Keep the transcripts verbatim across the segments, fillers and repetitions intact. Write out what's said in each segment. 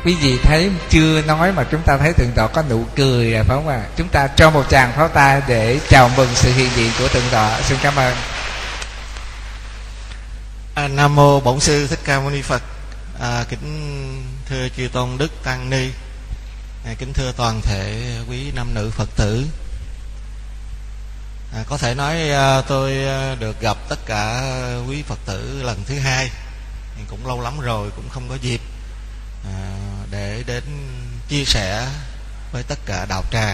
Quý vị thấy chưa nói mà chúng ta thấy Thượng tọa có nụ cười à, phải không ạ? Chúng ta cho một tràng pháo tay để chào mừng sự hiện diện của Thượng tọa. Xin cảm ơn. À, Nam mô Bổn Sư Thích Ca Mâu Ni Phật. À, kính thưa chư tôn đức tăng ni, à, kính thưa toàn thể quý nam nữ Phật tử. À, có thể nói à, tôi được gặp tất cả quý Phật tử lần thứ hai, cũng lâu lắm rồi cũng không có dịp à, để đến chia sẻ với tất cả đạo tràng.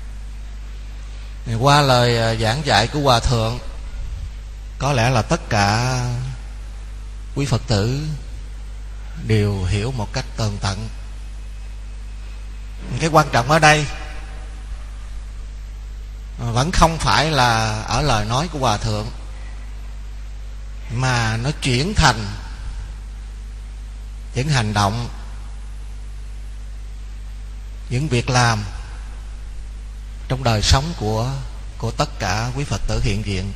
Qua lời giảng dạy của Hòa Thượng, có lẽ là tất cả quý Phật tử đều hiểu một cách tường tận. Cái quan trọng ở đây vẫn không phải là ở lời nói của Hòa Thượng, mà nó chuyển thành những hành động, những việc làm trong đời sống của của tất cả quý Phật tử hiện diện.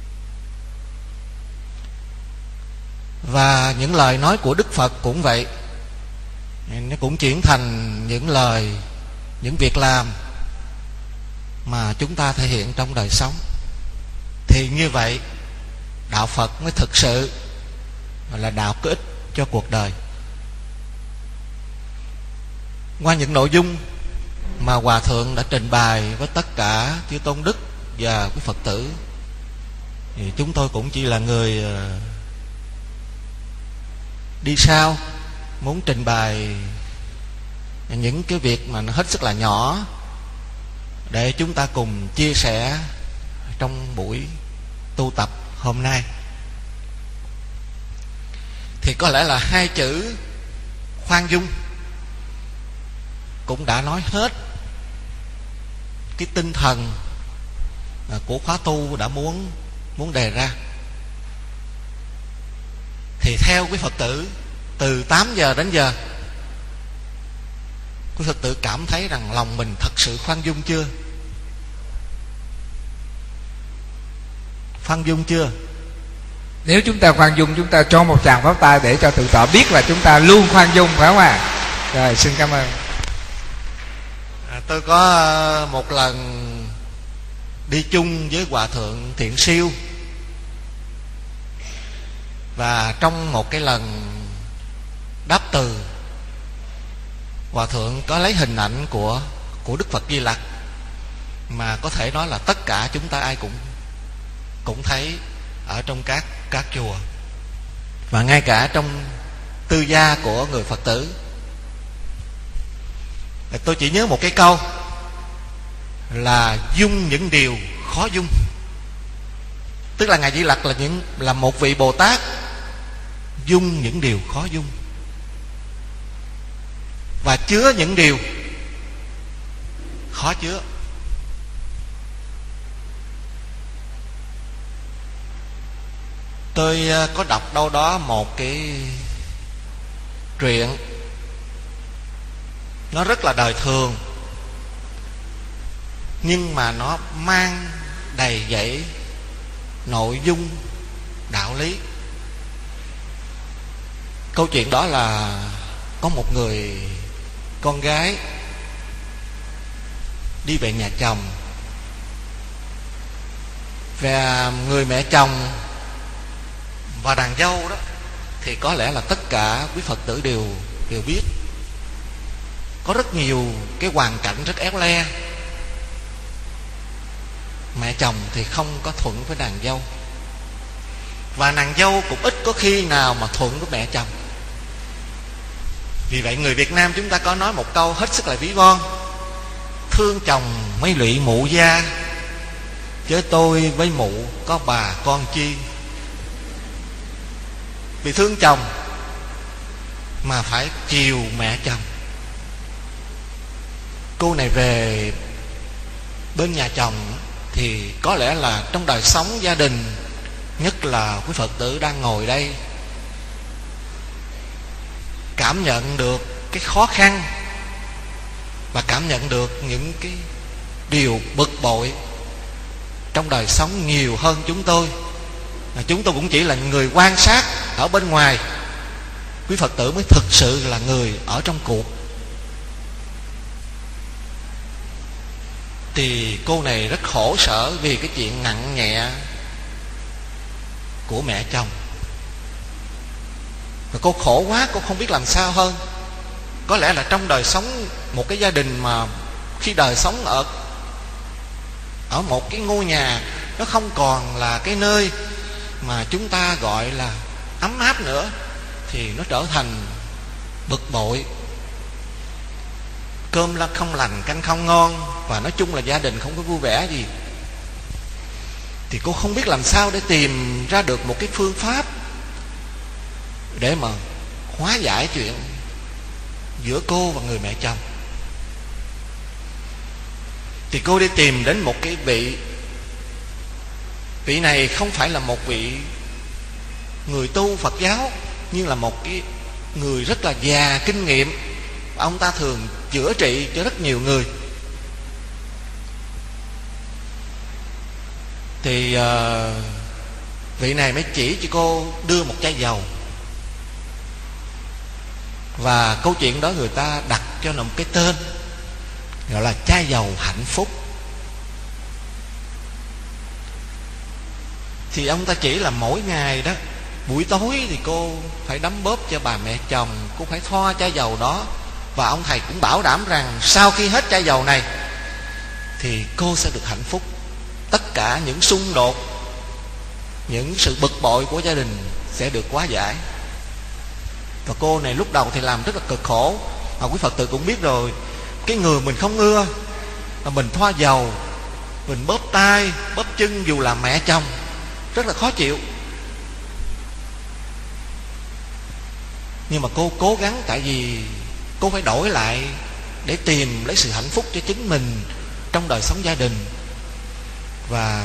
Và những lời nói của Đức Phật cũng vậy, nó cũng chuyển thành những lời, những việc làm mà chúng ta thể hiện trong đời sống. Thì như vậy đạo Phật mới thực sự là đạo có ích cho cuộc đời. Qua những nội dung mà Hòa Thượng đã trình bày với tất cả chư tôn đức và quý Phật tử, thì chúng tôi cũng chỉ là người đi sau, muốn trình bày những cái việc mà nó hết sức là nhỏ để chúng ta cùng chia sẻ trong buổi tu tập hôm nay. Thì có lẽ là hai chữ khoan dung cũng đã nói hết cái tinh thần của khóa tu đã muốn muốn đề ra. Thì theo quý Phật tử, từ tám giờ đến giờ, quý Phật tử cảm thấy rằng lòng mình thật sự khoan dung chưa? Khoan dung chưa? Nếu chúng ta khoan dung, chúng ta cho một tràng pháo tay để cho Thượng tọa biết là chúng ta luôn khoan dung, phải không ạ? À? Rồi, xin cảm ơn. À, tôi có một lần đi chung với Hòa Thượng Thiện Siêu, và trong một cái lần đáp từ, Hòa Thượng có lấy hình ảnh của của Đức Phật Di Lặc, mà có thể nói là tất cả chúng ta ai cũng cũng thấy ở trong các các chùa, và ngay cả trong tư gia của người Phật tử. Tôi chỉ nhớ một cái câu là dung những điều khó dung. Tức là Ngài Di Lặc là những là một vị Bồ Tát dung những điều khó dung, và chứa những điều khó chứa. Tôi có đọc đâu đó một cái truyện, nó rất là đời thường, nhưng mà nó mang đầy dẫy nội dung đạo lý. Câu chuyện đó là có một người con gái đi về nhà chồng, và người mẹ chồng và đàn dâu đó thì có lẽ là tất cả quý Phật tử đều đều biết. Có rất nhiều cái hoàn cảnh rất éo le. Mẹ chồng thì không có thuận với nàng dâu, và nàng dâu cũng ít có khi nào mà thuận với mẹ chồng. Vì vậy người Việt Nam chúng ta có nói một câu hết sức là ví von: thương chồng mấy lụy mụ gia, chứ tôi với mụ có bà con chi. Vì thương chồng mà phải chiều mẹ chồng. Cô này về bên nhà chồng thì có lẽ là trong đời sống gia đình, nhất là quý Phật tử đang ngồi đây, cảm nhận được cái khó khăn và cảm nhận được những cái điều bực bội trong đời sống nhiều hơn chúng tôi. Chúng tôi cũng chỉ là người quan sát ở bên ngoài. quý Phật tử mới thực sự là người ở trong cuộc. Thì cô này rất khổ sở vì cái chuyện nặng nhẹ của mẹ chồng. Và cô khổ quá, cô không biết làm sao hơn. Có lẽ là trong đời sống một cái gia đình mà khi đời sống ở ở một cái ngôi nhà, nó không còn là cái nơi mà chúng ta gọi là ấm áp nữa, thì nó trở thành bực bội, cơm là không lành canh không ngon, và nói chung là gia đình không có vui vẻ gì. Thì cô không biết làm sao để tìm ra được một cái phương pháp để mà hóa giải chuyện giữa cô và người mẹ chồng. Thì cô đi tìm đến một cái vị. Vị này không phải là một vị người tu Phật giáo, nhưng là một cái người rất là già kinh nghiệm. Ông ta thường chữa trị cho rất nhiều người. Thì uh, vị này mới chỉ cho cô đưa một chai dầu. Và câu chuyện đó người ta đặt cho nó một cái tên gọi là chai dầu hạnh phúc. Thì ông ta chỉ là mỗi ngày đó, buổi tối thì cô phải đấm bóp cho bà mẹ chồng, cô phải thoa chai dầu đó. Và ông thầy cũng bảo đảm rằng sau khi hết chai dầu này thì cô sẽ được hạnh phúc. Tất cả những xung đột, những sự bực bội của gia đình sẽ được hóa giải. Và cô này lúc đầu thì làm rất là cực khổ. Mà quý Phật tử cũng biết rồi, cái người mình không ưa mà mình thoa dầu, mình bóp tay, bóp chân, dù là mẹ chồng, rất là khó chịu. Nhưng mà cô cố gắng, tại vì cô phải đổi lại để tìm lấy sự hạnh phúc cho chính mình trong đời sống gia đình. Và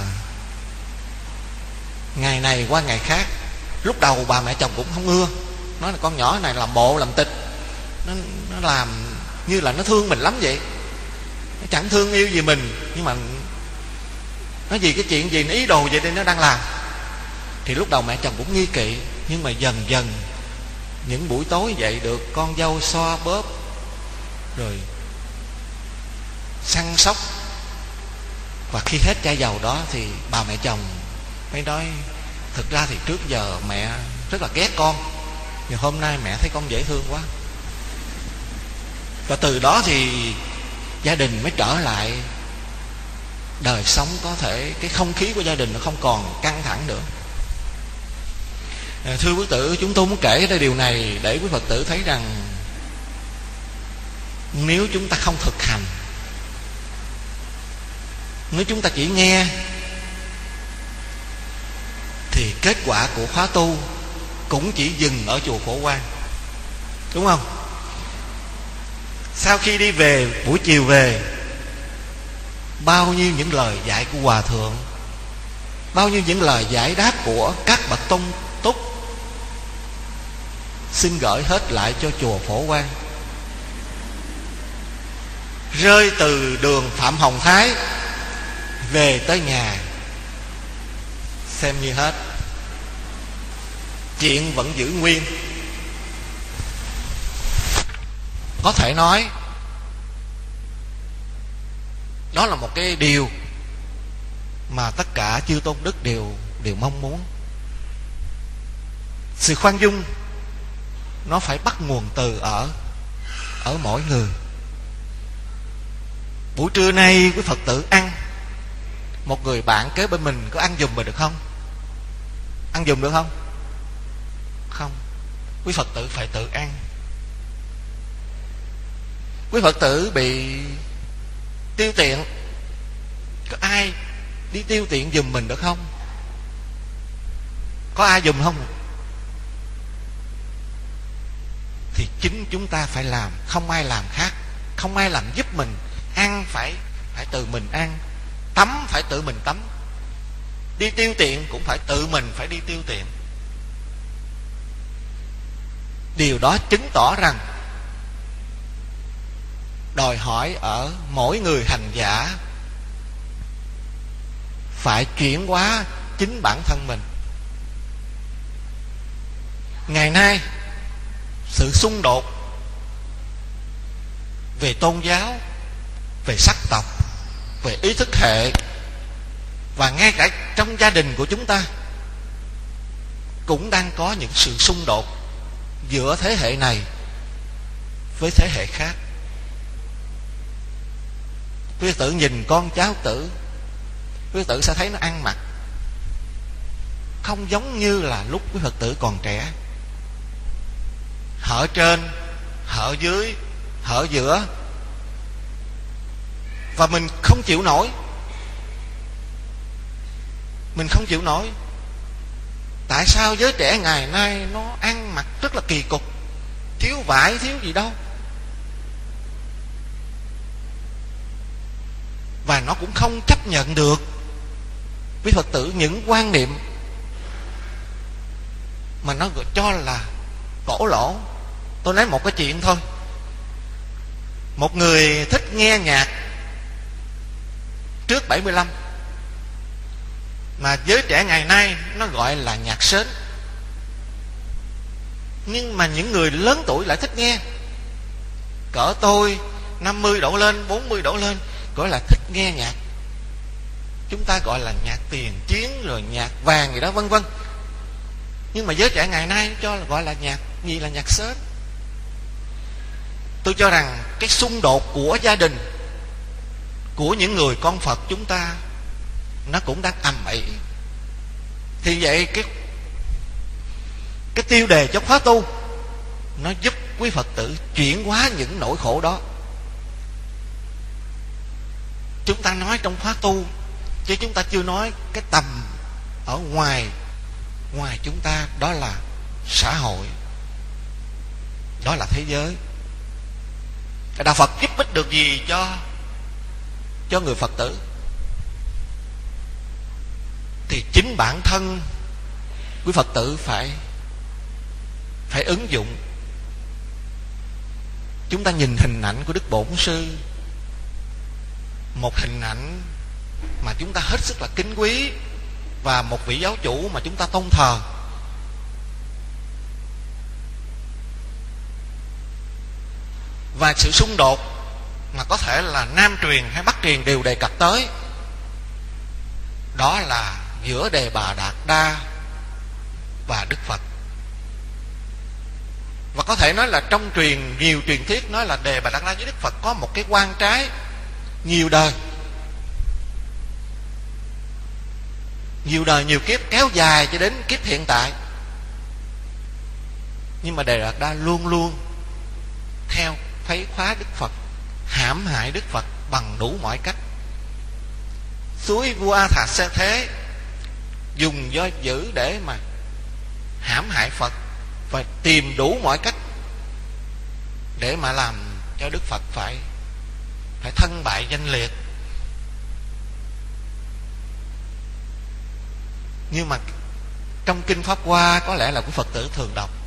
ngày này qua ngày khác, lúc đầu bà mẹ chồng cũng không ưa, nói là con nhỏ này làm bộ làm tịch, nó, nó làm như là nó thương mình lắm vậy. Nó chẳng thương yêu gì mình, nhưng mà nó vì cái chuyện gì, nó ý đồ vậy nên nó đang làm. Thì lúc đầu mẹ chồng cũng nghi kỵ. Nhưng mà dần dần những buổi tối vậy được con dâu xoa bóp, rồi săn sóc. Và khi hết chai dầu đó thì bà mẹ chồng mới nói, thực ra thì trước giờ mẹ rất là ghét con, nhưng hôm nay mẹ thấy con dễ thương quá. Và từ đó thì gia đình mới trở lại đời sống, có thể cái không khí của gia đình nó không còn căng thẳng nữa. Thưa quý tử, chúng tôi muốn kể ra điều này để quý Phật tử thấy rằng nếu chúng ta không thực hành, nếu chúng ta chỉ nghe, thì kết quả của khóa tu cũng chỉ dừng ở chùa Phổ Quang, đúng không? Sau khi đi về, buổi chiều về, bao nhiêu những lời dạy của Hòa Thượng, bao nhiêu những lời giải đáp của các bậc tông túc, xin gửi hết lại cho chùa Phổ Quang. Rơi từ đường Phạm Hồng Thái về tới nhà, xem như hết, chuyện vẫn giữ nguyên. Có thể nói đó là một cái điều mà tất cả chư tôn đức đều đều mong muốn. Sự khoan dung nó phải bắt nguồn từ ở ở mỗi người. Buổi trưa nay quý Phật tử ăn, một người bạn kế bên mình có ăn giùm mình được không? Ăn giùm được không? Không. Quý Phật tử phải tự ăn. Quý Phật tử bị tiêu tiện, có ai đi tiêu tiện giùm mình được không? Có ai giùm không? Thì chính chúng ta phải làm, không ai làm khác, không ai làm giúp mình. Ăn phải phải tự mình ăn, tắm phải tự mình tắm, đi tiêu tiện cũng phải tự mình phải đi tiêu tiện. Điều đó chứng tỏ rằng đòi hỏi ở mỗi người hành giả phải chuyển hóa chính bản thân mình. Ngày nay sự xung đột về tôn giáo, về sắc tộc, về ý thức hệ, và ngay cả trong gia đình của chúng ta cũng đang có những sự xung đột giữa thế hệ này với thế hệ khác. Quý Phật tử nhìn con cháu tử, quý Phật tử sẽ thấy nó ăn mặc không giống như là lúc quý Phật tử còn trẻ. Hở trên, hở dưới, hở giữa, và mình không chịu nổi. Mình không chịu nổi. Tại sao giới trẻ ngày nay nó ăn mặc rất là kỳ cục, thiếu vải, thiếu gì đâu, và nó cũng không chấp nhận được quý Phật tử những quan niệm mà nó cho là cổ lỗ. Tôi nói một cái chuyện thôi. Một người thích nghe nhạc trước bảy mươi lăm mà giới trẻ ngày nay nó gọi là nhạc sến, nhưng mà những người lớn tuổi lại thích nghe. Cỡ tôi năm mươi đổ lên, bốn mươi đổ lên gọi là thích nghe nhạc. Chúng ta gọi là nhạc tiền chiến, rồi nhạc vàng gì đó vân vân. Nhưng mà giới trẻ ngày nay cho là gọi là nhạc gì, là nhạc sến. Tôi cho rằng cái xung đột của gia đình, của những người con Phật chúng ta, nó cũng đang ầm ĩ. Thì vậy cái cái tiêu đề cho khóa tu nó giúp quý Phật tử chuyển hóa những nỗi khổ đó. Chúng ta nói trong khóa tu, chứ chúng ta chưa nói cái tầm ở ngoài ngoài chúng ta, đó là xã hội, đó là thế giới. Đạo Phật giúp ích được gì cho cho người Phật tử? Thì chính bản thân quý Phật tử phải phải ứng dụng. Chúng ta nhìn hình ảnh của Đức Bổn Sư, một hình ảnh mà chúng ta hết sức là kính quý, và một vị giáo chủ mà chúng ta tôn thờ. Và sự xung đột mà có thể là Nam truyền hay Bắc truyền đều đề cập tới, đó là giữa Đề Bà Đạt Đa và Đức Phật. Và có thể nói là trong truyền nhiều truyền thuyết nói là Đề Bà Đạt Đa với Đức Phật có một cái quan trái nhiều đời, nhiều đời nhiều kiếp, kéo dài cho đến kiếp hiện tại. Nhưng mà Đề Bà Đạt Đa luôn luôn theo phái khóa Đức Phật, hãm hại Đức Phật bằng đủ mọi cách. Suối vua A Thà Xê Thế dùng do dữ để mà hãm hại Phật, và tìm đủ mọi cách để mà làm cho Đức Phật phải phải thân bại danh liệt. Nhưng mà trong Kinh Pháp Hoa có lẽ là của Phật tử thường đọc,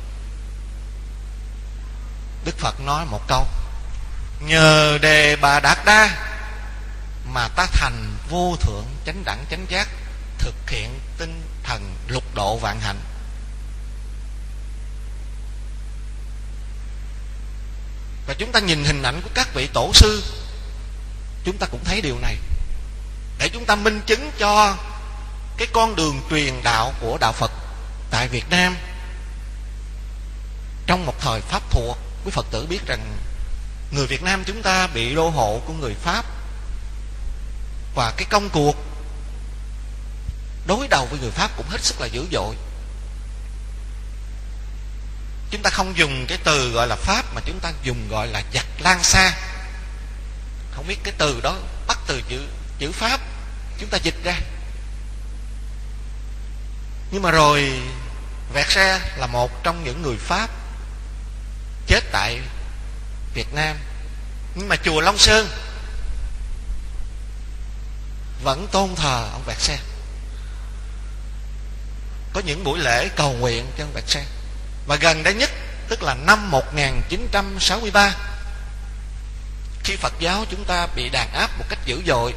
Đức Phật nói một câu: nhờ Đề Bà Đạt Đa mà ta thành vô thượng chánh đẳng chánh giác, thực hiện tinh thần lục độ vạn hạnh. Và chúng ta nhìn hình ảnh của các vị tổ sư, chúng ta cũng thấy điều này, để chúng ta minh chứng cho cái con đường truyền đạo của đạo Phật tại Việt Nam. Trong một thời Pháp thuộc, quý Phật tử biết rằng người Việt Nam chúng ta bị đô hộ của người Pháp, và cái công cuộc đối đầu với người Pháp cũng hết sức là dữ dội. Chúng ta không dùng cái từ gọi là Pháp, mà chúng ta dùng gọi là giặc Lan Sa. Không biết cái từ đó bắt từ chữ chữ Pháp, chúng ta dịch ra. Nhưng mà rồi Versailles là một trong những người Pháp chết tại Việt Nam, nhưng mà chùa Long Sơn vẫn tôn thờ ông Versailles, có những buổi lễ cầu nguyện cho ông Versailles. Và gần đây nhất, tức là năm một nghìn chín trăm sáu mươi ba, khi Phật giáo chúng ta bị đàn áp một cách dữ dội,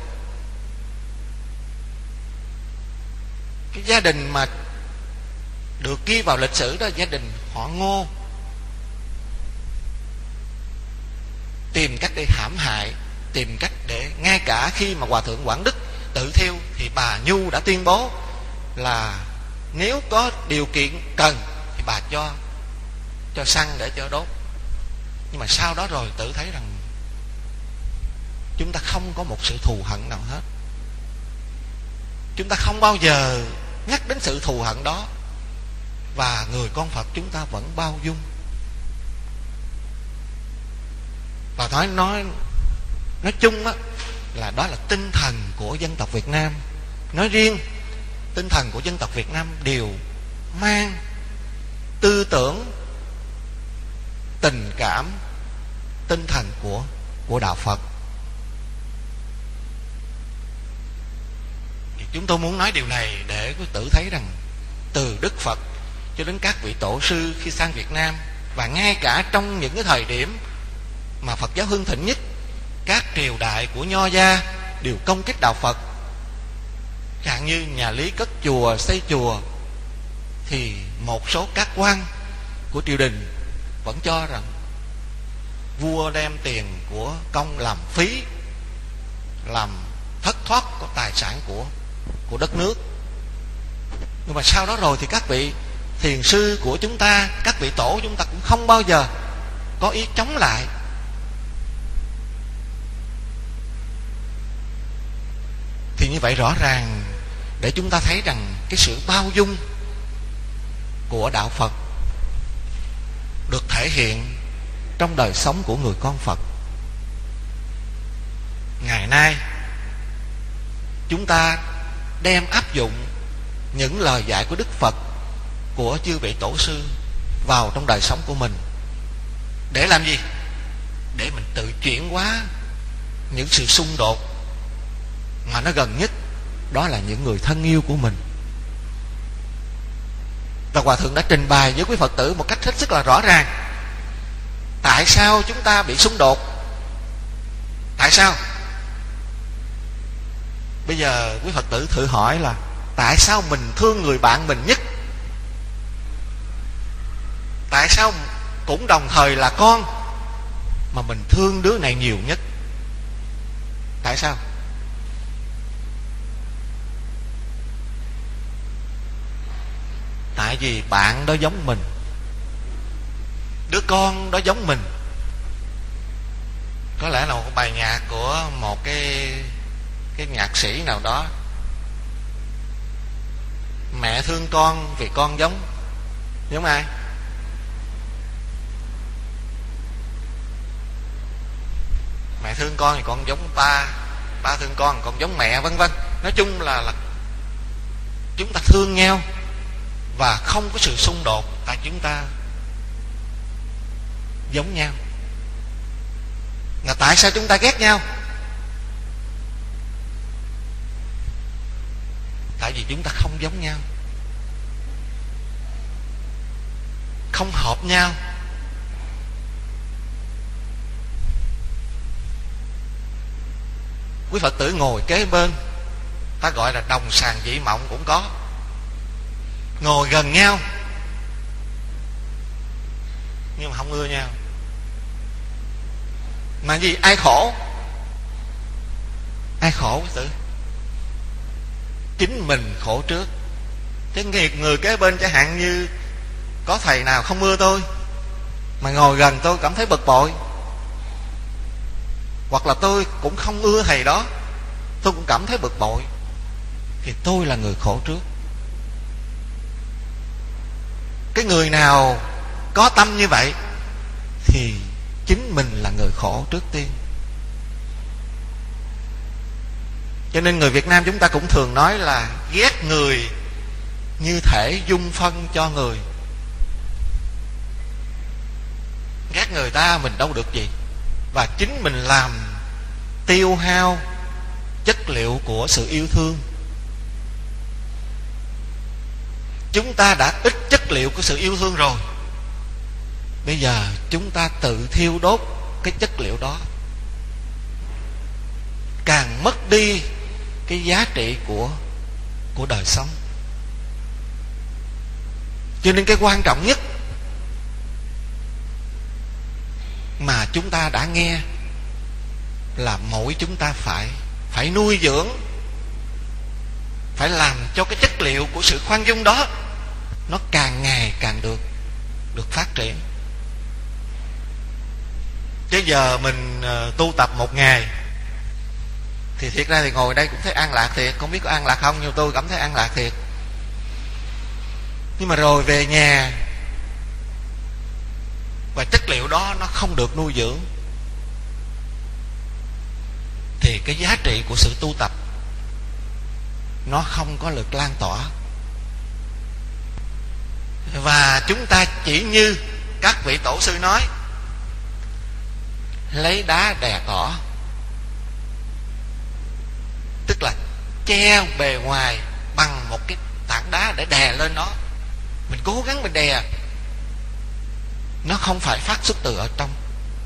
cái gia đình mà được ghi vào lịch sử đó, gia đình họ Ngô, tìm cách để hãm hại, tìm cách để, ngay cả khi mà Hòa thượng Quảng Đức tự thiêu thì bà Nhu đã tuyên bố là nếu có điều kiện cần thì bà cho cho xăng để cho đốt. Nhưng mà sau đó rồi tự thấy rằng chúng ta không có một sự thù hận nào hết. Chúng ta không bao giờ nhắc đến sự thù hận đó, và người con Phật chúng ta vẫn bao dung. Và nói nói nói chung á, là đó là tinh thần của dân tộc Việt Nam. Nói riêng, tinh thần của dân tộc Việt Nam đều mang tư tưởng, tình cảm, tinh thần của của đạo Phật. Thì chúng tôi muốn nói điều này để quý tử thấy rằng từ Đức Phật cho đến các vị tổ sư khi sang Việt Nam, và ngay cả trong những cái thời điểm mà Phật giáo hưng thịnh nhất, các triều đại của Nho gia đều công kích đạo Phật. Chẳng như nhà Lý cất chùa, xây chùa, thì một số các quan của triều đình vẫn cho rằng vua đem tiền của công làm phí, làm thất thoát của tài sản của của đất nước. Nhưng mà sau đó rồi thì các vị thiền sư của chúng ta, các vị tổ chúng ta cũng không bao giờ có ý chống lại. Thì như vậy rõ ràng để chúng ta thấy rằng cái sự bao dung của đạo Phật được thể hiện trong đời sống của người con Phật. Ngày nay chúng ta đem áp dụng những lời dạy của Đức Phật, của chư vị tổ sư vào trong đời sống của mình. Để làm gì? Để mình tự chuyển hóa những sự xung đột mà nó gần nhất, đó là những người thân yêu của mình. Và Hòa thượng đã trình bày với quý Phật tử một cách hết sức là rõ ràng tại sao chúng ta bị xung đột. Tại sao? Bây giờ quý Phật tử thử hỏi là tại sao mình thương người bạn mình nhất? Tại sao cũng đồng thời là con mà mình thương đứa này nhiều nhất? Tại sao? Tại vì bạn đó giống mình, đứa con đó giống mình. Có lẽ là một bài nhạc của một cái cái nhạc sĩ nào đó: mẹ thương con vì con giống giống ai? Mẹ thương con thì con giống ba, ba thương con thì con giống mẹ, vân vân. Nói chung là, là chúng ta thương nhau và không có sự xung đột, tại chúng ta giống nhau. Là tại sao chúng ta ghét nhau? Tại vì chúng ta không giống nhau, không hợp nhau. Quý Phật tử ngồi kế bên, ta gọi là đồng sàng dị mộng cũng có. Ngồi gần nhau nhưng mà không ưa nhau. Mà gì? Ai khổ? Ai khổ quý tử? Chính mình khổ trước. Chứ người kế bên chẳng hạn như có thầy nào không ưa tôi mà ngồi gần tôi cảm thấy bực bội, hoặc là tôi cũng không ưa thầy đó, tôi cũng cảm thấy bực bội, thì tôi là người khổ trước. Cái người nào có tâm như vậy thì chính mình là người khổ trước tiên. Cho nên người Việt Nam chúng ta cũng thường nói là ghét người như thể dung phân cho người. Ghét người ta mình đâu được gì, và chính mình làm tiêu hao chất liệu của sự yêu thương. Chúng ta đã ít chất liệu của sự yêu thương rồi, bây giờ chúng ta tự thiêu đốt cái chất liệu đó, càng mất đi cái giá trị của của đời sống. Cho nên cái quan trọng nhất mà chúng ta đã nghe là mỗi chúng ta phải phải nuôi dưỡng, phải làm cho cái chất liệu của sự khoan dung đó nó càng ngày càng được được phát triển. Chứ giờ mình uh, tu tập một ngày thì thiệt ra thì ngồi đây cũng thấy an lạc thiệt, không biết có an lạc không, nhưng tôi cảm thấy an lạc thiệt. Nhưng mà rồi về nhà và chất liệu đó nó không được nuôi dưỡng thì cái giá trị của sự tu tập nó không có lực lan tỏa. Và chúng ta chỉ như các vị tổ sư nói, lấy đá đè cỏ, tức là che bề ngoài bằng một cái tảng đá để đè lên nó. Mình cố gắng mình đè, nó không phải phát xuất từ ở trong,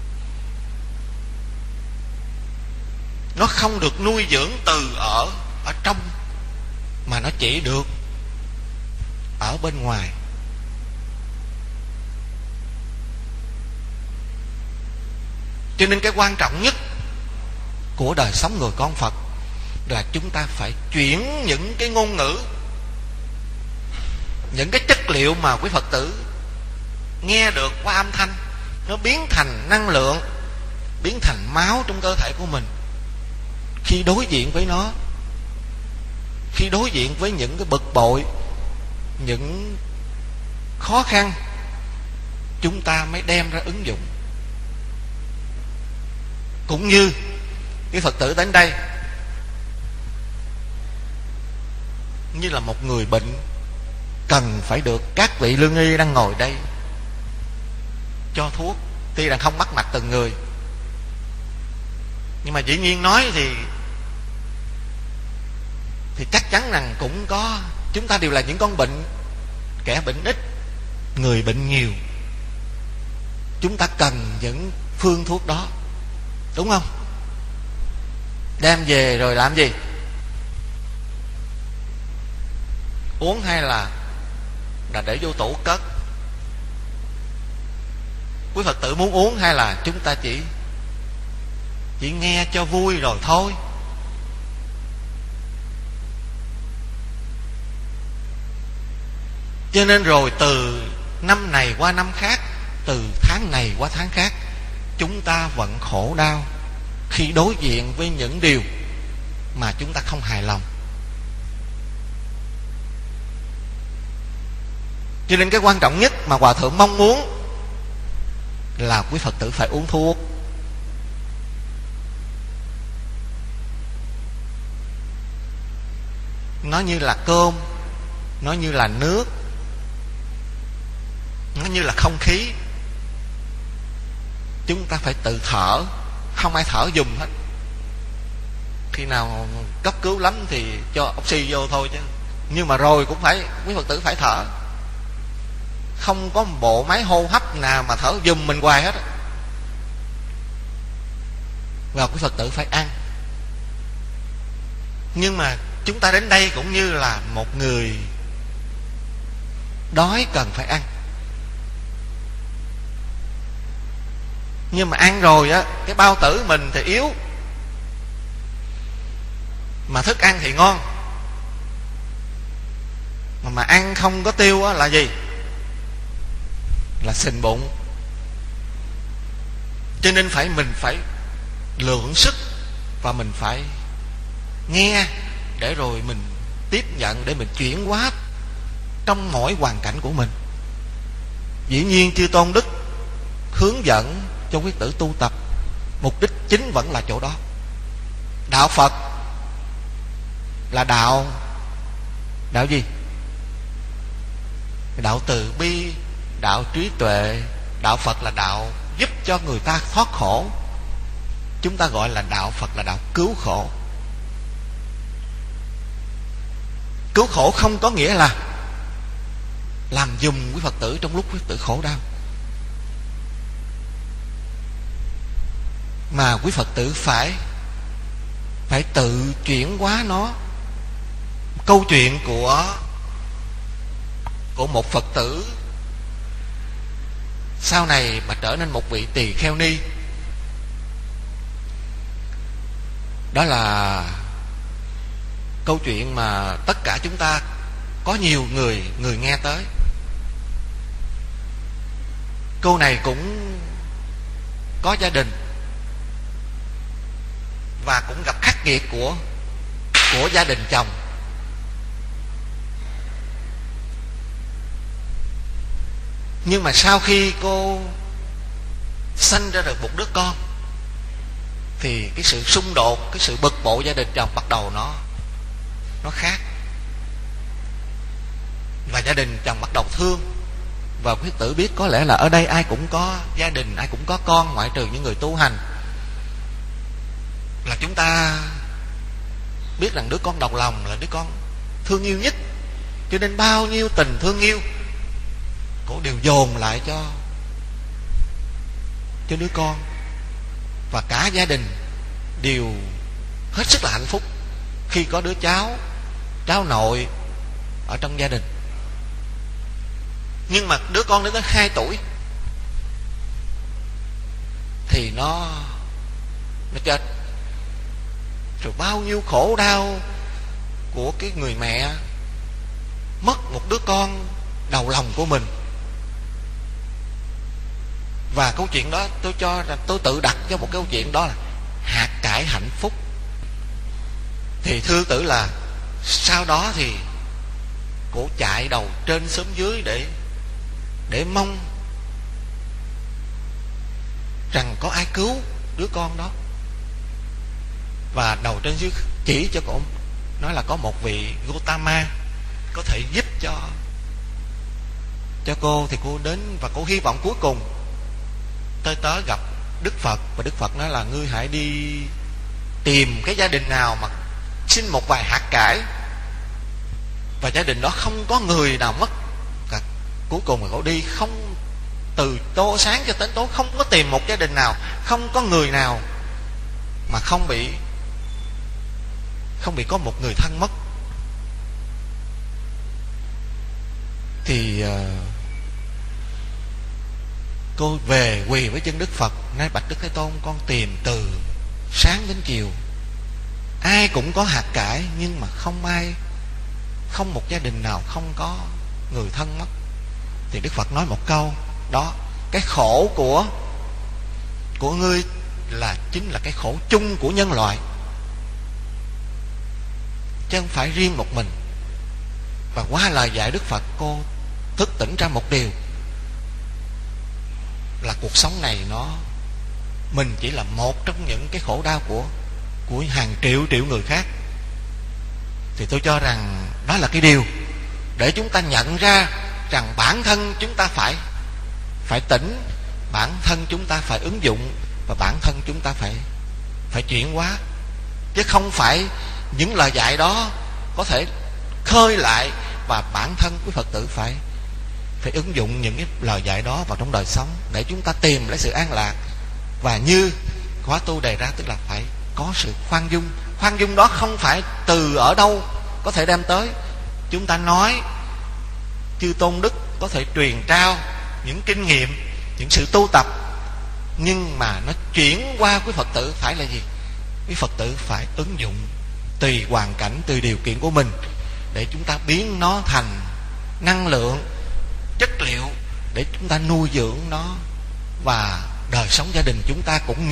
nó không được nuôi dưỡng từ ở ở trong, mà nó chỉ được ở bên ngoài. Cho nên cái quan trọng nhất của đời sống người con Phật là chúng ta phải chuyển những cái ngôn ngữ, những cái chất liệu mà quý Phật tử nghe được qua âm thanh, nó biến thành năng lượng, biến thành máu trong cơ thể của mình. Khi đối diện với nó, khi đối diện với những cái bực bội, những khó khăn, chúng ta mới đem ra ứng dụng. Cũng như cái Phật tử đến đây như là một người bệnh, cần phải được các vị lương y đang ngồi đây cho thuốc. Tuy là không bắt mạch từng người, nhưng mà dĩ nhiên nói thì thì chắc chắn rằng cũng có, chúng ta đều là những con bệnh, kẻ bệnh ít, người bệnh nhiều. Chúng ta cần những phương thuốc đó, đúng không? Đem về rồi làm gì? Uống hay là là để vô tủ cất? Quý Phật tử muốn uống hay là chúng ta chỉ chỉ nghe cho vui rồi thôi? Cho nên rồi từ năm này qua năm khác, từ tháng này qua tháng khác, chúng ta vẫn khổ đau khi đối diện với những điều mà chúng ta không hài lòng. Cho nên cái quan trọng nhất mà Hòa Thượng mong muốn là quý Phật tử phải uống thuốc. Nó như là cơm, nó như là nước, nó như là không khí. Chúng ta phải tự thở, không ai thở giùm hết. Khi nào cấp cứu lắm thì cho oxy vô thôi chứ. Nhưng mà rồi cũng phải, quý Phật tử phải thở. Không có một bộ máy hô hấp nào mà thở giùm mình hoài hết. Và quý Phật tử phải ăn. Nhưng mà chúng ta đến đây cũng như là một người đói cần phải ăn. Nhưng mà ăn rồi á, cái bao tử mình thì yếu, mà thức ăn thì ngon. Mà, mà ăn không có tiêu á là gì? Là sình bụng. Cho nên phải mình phải lượng sức, và mình phải nghe để rồi mình tiếp nhận, để mình chuyển hóa trong mỗi hoàn cảnh của mình. Dĩ nhiên chư Tôn Đức hướng dẫn cho quý tử tu tập, mục đích chính vẫn là chỗ đó. Đạo Phật là đạo đạo gì? Đạo từ bi, đạo trí tuệ. Đạo Phật là đạo giúp cho người ta thoát khổ. Chúng ta gọi là đạo Phật là đạo cứu khổ. Cứu khổ không có nghĩa là làm giùm quý Phật tử trong lúc quý Phật tử khổ đau, mà quý Phật tử phải phải tự chuyển hóa nó. Câu chuyện của của một Phật tử sau này mà trở nên một vị tỳ kheo ni. Đó là câu chuyện mà tất cả chúng ta có nhiều người người nghe tới. Cô này cũng có gia đình và cũng gặp khắc nghiệt của của gia đình chồng. Nhưng mà sau khi cô sanh ra được một đứa con thì cái sự xung đột, cái sự bực bội gia đình chồng bắt đầu nó nó khác. Và gia đình chồng bắt đầu thương. Và quý tử biết có lẽ là ở đây ai cũng có gia đình, ai cũng có con, ngoại trừ những người tu hành. Là chúng ta biết rằng đứa con đầu lòng là đứa con thương yêu nhất, cho nên bao nhiêu tình thương yêu cô đều dồn lại cho cho đứa con. Và cả gia đình đều hết sức là hạnh phúc khi có đứa cháu, cháu nội ở trong gia đình. Nhưng mà đứa con đến tới hai tuổi thì nó nó chết. Rồi bao nhiêu khổ đau của cái người mẹ mất một đứa con đầu lòng của mình. Và câu chuyện đó tôi cho rằng tôi tự đặt cho một câu chuyện đó là hạt cải hạnh phúc. Thì thưa tử là sau đó thì cổ chạy đầu trên xóm dưới để để mong rằng có ai cứu đứa con đó. Và đầu trên dưới chỉ cho cổ nói là có một vị Gotama có thể giúp cho cho cô. Thì cô đến và cô hy vọng cuối cùng tới tới gặp Đức Phật. Và Đức Phật nói là ngươi hãy đi tìm cái gia đình nào mà xin một vài hạt cải. Và gia đình đó không có người nào mất. Và cuối cùng mà cô đi không, từ tối sáng cho đến tối không có tìm một gia đình nào, không có người nào mà không bị không bị có một người thân mất. Thì uh, cô về quỳ với chân Đức Phật, nay bạch Đức Thế Tôn, con tìm từ sáng đến chiều, ai cũng có hạt cải nhưng mà không ai, không một gia đình nào không có người thân mất. Thì Đức Phật nói một câu đó: cái khổ của của ngươi là chính là cái khổ chung của nhân loại, chứ không phải riêng một mình. Và qua lời dạy Đức Phật, cô thức tỉnh ra một điều là cuộc sống này nó mình chỉ là một trong những cái khổ đau của của hàng triệu triệu người khác. Thì tôi cho rằng đó là cái điều để chúng ta nhận ra rằng bản thân chúng ta phải phải tỉnh, bản thân chúng ta phải ứng dụng, và bản thân chúng ta phải phải chuyển hóa, chứ không phải những lời dạy đó có thể khơi lại. Và bản thân quý Phật tử phải phải ứng dụng những cái lời dạy đó vào trong đời sống để chúng ta tìm lấy sự an lạc. Và như khóa tu đề ra, tức là phải có sự khoan dung. Khoan dung đó không phải từ ở đâu có thể đem tới. Chúng ta nói chư tôn đức có thể truyền trao những kinh nghiệm, những sự tu tập, nhưng mà nó chuyển qua quý Phật tử phải là gì? Quý Phật tử phải ứng dụng tùy hoàn cảnh, tùy điều kiện của mình, để chúng ta biến nó thành năng lượng, chất liệu để chúng ta nuôi dưỡng nó. Và đời sống gia đình chúng ta cũng